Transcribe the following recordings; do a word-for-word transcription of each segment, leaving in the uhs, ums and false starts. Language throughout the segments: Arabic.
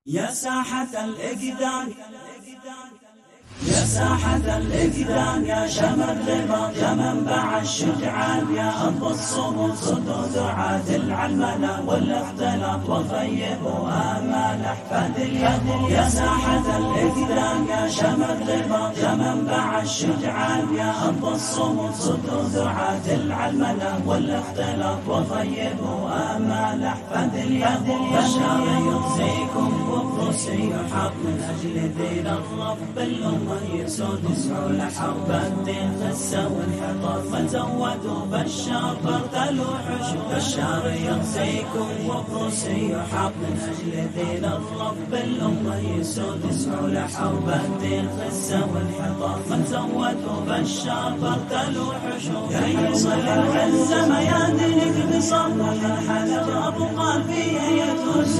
يا ساحة الإقدام يا ساحة الإقدام يا شمر رباط يا منبع الشجعان يا أرض الصمود صدوا دعاة العلمنة والاختلاط وخيبوا آمال أحفاد اليد. يا ساحة الإقدام يا شمر رباط يا منبع الشجعان يا أرض الصمود صدوا دعاة العلمنة والاختلاط وخيبوا آمال أحفاد اليد. بشر يخزيكم والرس يحط من أجل ذيل الرب بالأمة يسود يسعوا لحرب الدين خسوا وانحطاط فزودوا بشار برتلوا حشو. بشار يخزيكم والرس يحط من أجل ذيل الرب بالأمة يسود يسعوا لحرب الدين خسوا وانحطاط فزودوا بشار برتلوا حشو. يا يوصل العزة ميادينك بصبح الحلب أبقى فيها يتوسع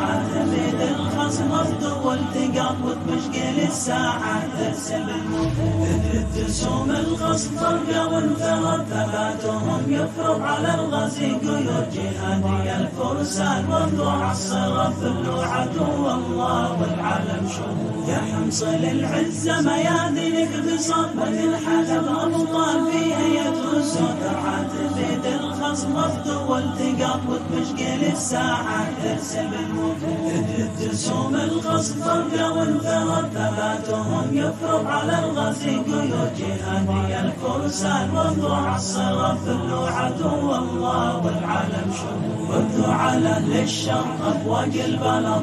عاتبيد الخصم ارض والتقاط وتمشقل الساعة ترسل بالمفود ترسوم الخصم فرقة وانفرد ثباتهم يفرض على الغزي قيود جهادي الفرسان والضوع الصغر فلوا عدو الله والعالم شهود. يا حمص للعزة ميادينك بصبة الحلب أبطال فيها يتوسع عاتبيد الخصم ارض والتقاط وتمشقل الساعة ترسل بالمفود ترسوم الخصم فرقة وانفرد ثباتهم يفرض على الغزي قيود جهادي الفرسان والضوع الصغر فلوا عدو الله والعالم شهود. ردوا على أهل الشر أبواق البلط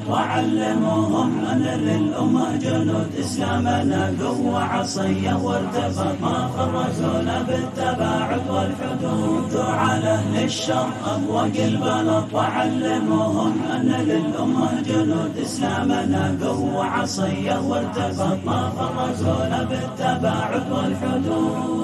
وعلموهم أن للأمة جنود إسلامنا قوة عصية وارتفض ما فرزونا بالتباعد والحدود. ردوا على أهل الشر أبواق البلط وعلموهم أن للأمة جنود إسلامنا قوة عصية وارتفض ما فرزونا بالتباعد والحدود.